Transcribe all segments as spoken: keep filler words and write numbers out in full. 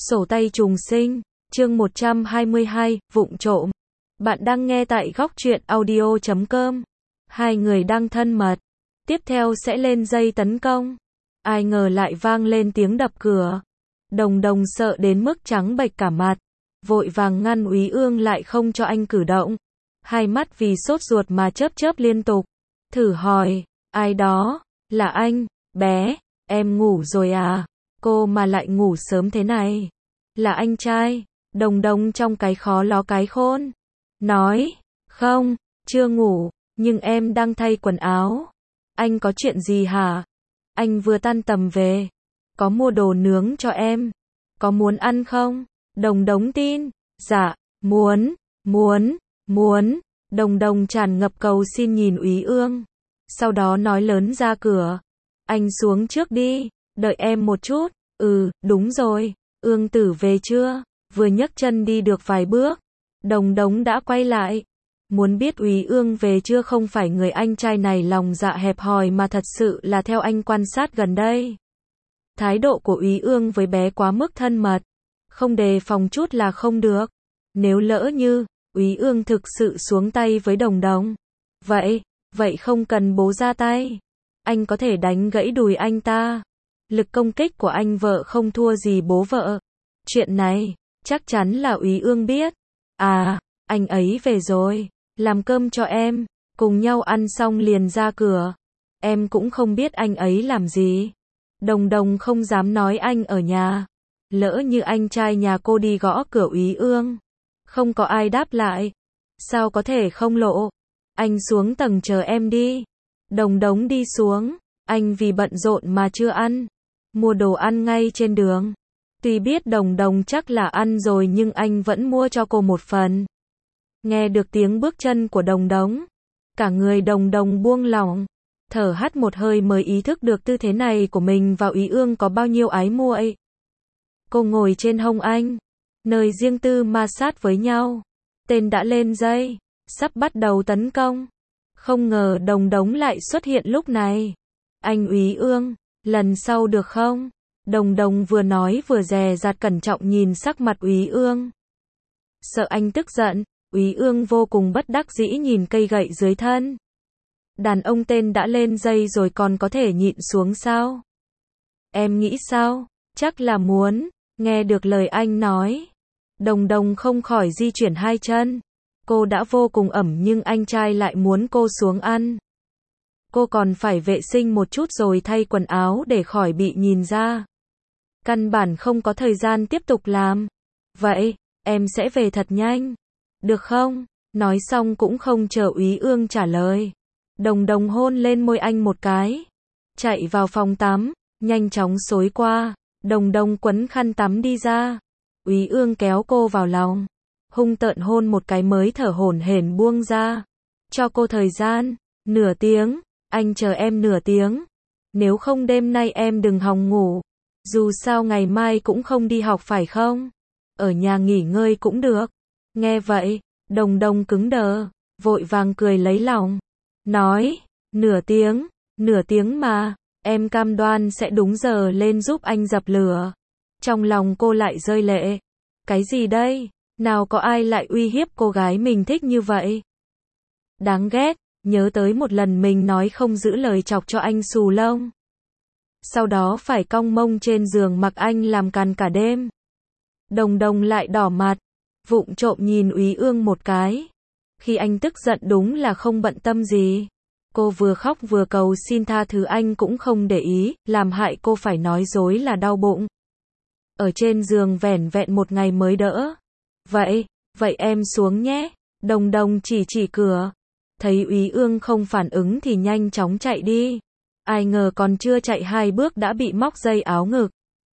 Sổ tay trùng sinh, chương một trăm hai mươi hai, vụng trộm. Bạn đang nghe tại góc truyện audio chấm com. Hai người đang thân mật. Tiếp theo sẽ lên dây tấn công. Ai ngờ lại vang lên tiếng đập cửa. Đồng Đồng sợ đến mức trắng bệch cả mặt. Vội vàng ngăn Úy Ương lại không cho anh cử động. Hai mắt vì sốt ruột mà chớp chớp liên tục. Thử hỏi, ai đó? Là anh, bé, em ngủ rồi à? Cô mà lại ngủ sớm thế này. Là anh trai. Đồng Đồng trong cái khó ló cái khôn. Nói, không, chưa ngủ, nhưng em đang thay quần áo. Anh có chuyện gì hả? Anh vừa tan tầm về. Có mua đồ nướng cho em. Có muốn ăn không? Đồng Đồng tin. Dạ, muốn, muốn, muốn. Đồng Đồng tràn ngập cầu xin nhìn Úy Ương. Sau đó nói lớn ra cửa. Anh xuống trước đi, đợi em một chút. Ừ, đúng rồi. Ương tử về chưa? Vừa nhấc chân đi được vài bước, Đồng Đồng đã quay lại. Muốn biết Úy Ương về chưa, không phải người anh trai này lòng dạ hẹp hòi mà thật sự là theo anh quan sát gần đây. Thái độ của Úy Ương với bé quá mức thân mật, không đề phòng chút là không được. Nếu lỡ như Úy Ương thực sự xuống tay với Đồng Đồng, vậy, vậy không cần bố ra tay. Anh có thể đánh gãy đùi anh ta. Lực công kích của anh vợ không thua gì bố vợ. Chuyện này, chắc chắn là Úy Ương biết. À, anh ấy về rồi. Làm cơm cho em. Cùng nhau ăn xong liền ra cửa. Em cũng không biết anh ấy làm gì. Đồng Đồng không dám nói anh ở nhà. Lỡ như anh trai nhà cô đi gõ cửa Úy Ương, không có ai đáp lại. Sao có thể không lộ. Anh xuống tầng chờ em đi. Đồng Đồng đi xuống. Anh vì bận rộn mà chưa ăn. Mua đồ ăn ngay trên đường. Tuy biết Đồng Đồng chắc là ăn rồi nhưng anh vẫn mua cho cô một phần. Nghe được tiếng bước chân của Đồng Đồng, cả người Đồng Đồng buông lỏng, thở hắt một hơi mới ý thức được tư thế này của mình và Úy Ương có bao nhiêu ái muội. Cô ngồi trên hông anh, nơi riêng tư ma sát với nhau. Tên đã lên dây, sắp bắt đầu tấn công. Không ngờ Đồng Đồng lại xuất hiện lúc này. Anh Úy Ương, lần sau được không? Đồng Đồng vừa nói vừa dè dặt cẩn trọng nhìn sắc mặt Úy Ương. Sợ anh tức giận, Úy Ương vô cùng bất đắc dĩ nhìn cây gậy dưới thân. Đàn ông tên đã lên dây rồi còn có thể nhịn xuống sao? Em nghĩ sao? Chắc là muốn. Nghe được lời anh nói, Đồng Đồng không khỏi di chuyển hai chân. Cô đã vô cùng ẩm nhưng anh trai lại muốn cô xuống ăn. Cô còn phải vệ sinh một chút rồi thay quần áo để khỏi bị nhìn ra. Căn bản không có thời gian tiếp tục làm. Vậy, em sẽ về thật nhanh. Được không? Nói xong cũng không chờ Úy Ương trả lời. Đồng Đồng hôn lên môi anh một cái. Chạy vào phòng tắm, nhanh chóng xối qua. Đồng Đồng quấn khăn tắm đi ra. Úy Ương kéo cô vào lòng. Hung tợn hôn một cái mới thở hổn hển buông ra. Cho cô thời gian. Nửa tiếng. Anh chờ em nửa tiếng. Nếu không đêm nay em đừng hòng ngủ. Dù sao ngày mai cũng không đi học phải không? Ở nhà nghỉ ngơi cũng được. Nghe vậy, Đồng Đồng cứng đờ, vội vàng cười lấy lòng. Nói, nửa tiếng, nửa tiếng mà, em cam đoan sẽ đúng giờ lên giúp anh dập lửa. Trong lòng cô lại rơi lệ. Cái gì đây? Nào có ai lại uy hiếp cô gái mình thích như vậy? Đáng ghét, nhớ tới một lần mình nói không giữ lời chọc cho anh xù lông. Sau đó phải cong mông trên giường mặc anh làm càn cả đêm. Đồng Đồng lại đỏ mặt, vụng trộm nhìn Úy Ương một cái. Khi anh tức giận đúng là không bận tâm gì. Cô vừa khóc vừa cầu xin tha thứ anh cũng không để ý, làm hại cô phải nói dối là đau bụng. Ở trên giường vẻn vẹn một ngày mới đỡ. Vậy, vậy em xuống nhé. Đồng Đồng chỉ chỉ cửa. Thấy Úy Ương không phản ứng thì nhanh chóng chạy đi. Ai ngờ còn chưa chạy hai bước đã bị móc dây áo ngực.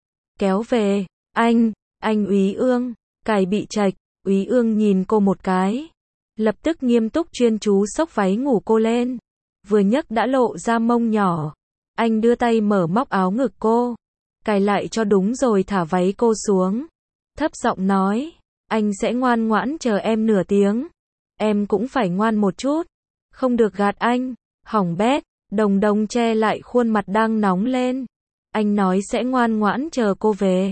Kéo về. Anh, anh Úy Ương. Cài bị chạch. Úy Ương nhìn cô một cái. Lập tức nghiêm túc chuyên chú xốc váy ngủ cô lên. Vừa nhấc đã lộ ra mông nhỏ. Anh đưa tay mở móc áo ngực cô. Cài lại cho đúng rồi thả váy cô xuống. Thấp giọng nói. Anh sẽ ngoan ngoãn chờ em nửa tiếng. Em cũng phải ngoan một chút. Không được gạt anh. Hỏng bét. Đồng Đồng che lại khuôn mặt đang nóng lên. Anh nói sẽ ngoan ngoãn chờ cô về.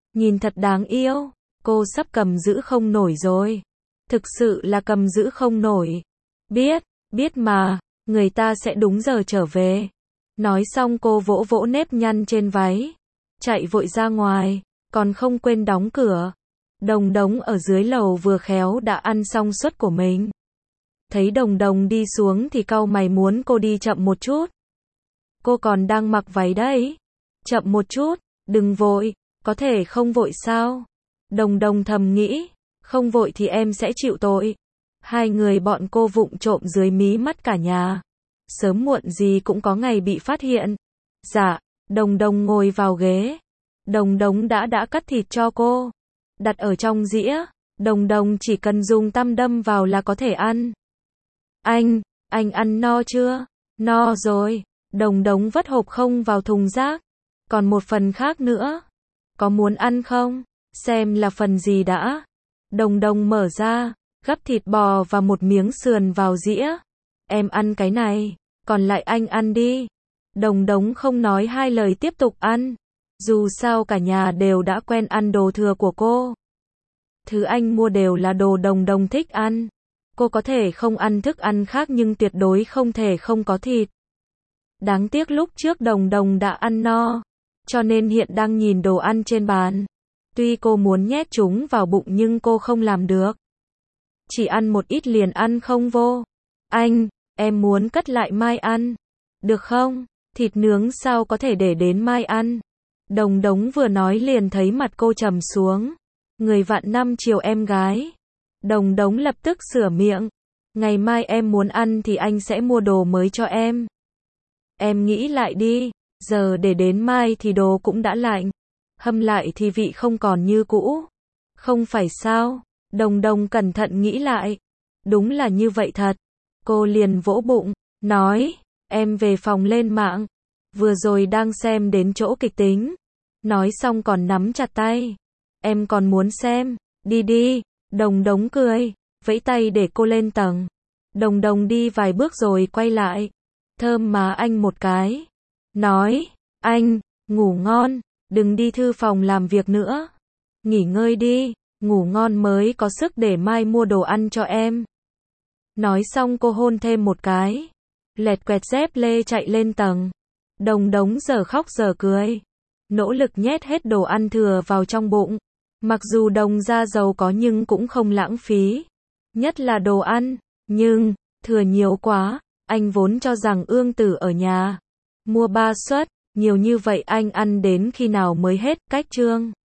Nhìn thật đáng yêu. Cô sắp cầm giữ không nổi rồi. Thực sự là cầm giữ không nổi. Biết, biết mà, người ta sẽ đúng giờ trở về. Nói xong cô vỗ vỗ nếp nhăn trên váy. Chạy vội ra ngoài, còn không quên đóng cửa. Đồng Đống ở dưới lầu vừa khéo đã ăn xong suất của mình. Thấy Đồng Đồng đi xuống thì cau mày muốn cô đi chậm một chút. Cô còn đang mặc váy đấy. Chậm một chút, đừng vội, có thể không vội sao? Đồng Đồng thầm nghĩ, không vội thì em sẽ chịu tội. Hai người bọn cô vụng trộm dưới mí mắt cả nhà. Sớm muộn gì cũng có ngày bị phát hiện. Dạ, Đồng Đồng ngồi vào ghế. Đồng Đống đã đã cắt thịt cho cô. Đặt ở trong dĩa. Đồng Đồng chỉ cần dùng tăm đâm vào là có thể ăn. Anh, anh ăn no chưa? No rồi. Đồng Đống vất hộp không vào thùng rác. Còn một phần khác nữa. Có muốn ăn không? Xem là phần gì đã. Đồng Đồng mở ra, gắp thịt bò và một miếng sườn vào dĩa. Em ăn cái này, còn lại anh ăn đi. Đồng Đống không nói hai lời tiếp tục ăn. Dù sao cả nhà đều đã quen ăn đồ thừa của cô. Thứ anh mua đều là đồ Đồng Đồng thích ăn. Cô có thể không ăn thức ăn khác nhưng tuyệt đối không thể không có thịt. Đáng tiếc lúc trước Đồng Đồng đã ăn no, cho nên hiện đang nhìn đồ ăn trên bàn. Tuy cô muốn nhét chúng vào bụng nhưng cô không làm được. Chỉ ăn một ít liền ăn không vô. Anh, em muốn cất lại mai ăn. Được không? Thịt nướng sao có thể để đến mai ăn? Đồng Đống vừa nói liền thấy mặt cô trầm xuống. Người vạn năm chiều em gái. Đồng Đống lập tức sửa miệng. Ngày mai em muốn ăn thì anh sẽ mua đồ mới cho em. Em nghĩ lại đi, giờ để đến mai thì đồ cũng đã lạnh. Hâm lại thì vị không còn như cũ. Không phải sao? Đồng Đồng cẩn thận nghĩ lại. Đúng là như vậy thật. Cô liền vỗ bụng, nói, em về phòng lên mạng. Vừa rồi đang xem đến chỗ kịch tính. Nói xong còn nắm chặt tay. Em còn muốn xem, đi đi. Đồng Đống cười, vẫy tay để cô lên tầng. Đồng Đồng đi vài bước rồi quay lại. Thơm má anh một cái. Nói, anh, ngủ ngon, đừng đi thư phòng làm việc nữa. Nghỉ ngơi đi, ngủ ngon mới có sức để mai mua đồ ăn cho em. Nói xong cô hôn thêm một cái. Lẹt quẹt dép lê chạy lên tầng. Đồng Đống giờ khóc giờ cười. Nỗ lực nhét hết đồ ăn thừa vào trong bụng. Mặc dù Đồng gia giàu có nhưng cũng không lãng phí. Nhất là đồ ăn. Nhưng, thừa nhiều quá. Anh vốn cho rằng Ương Tử ở nhà. Mua ba suất. Nhiều như vậy anh ăn đến khi nào mới hết? Cách chương.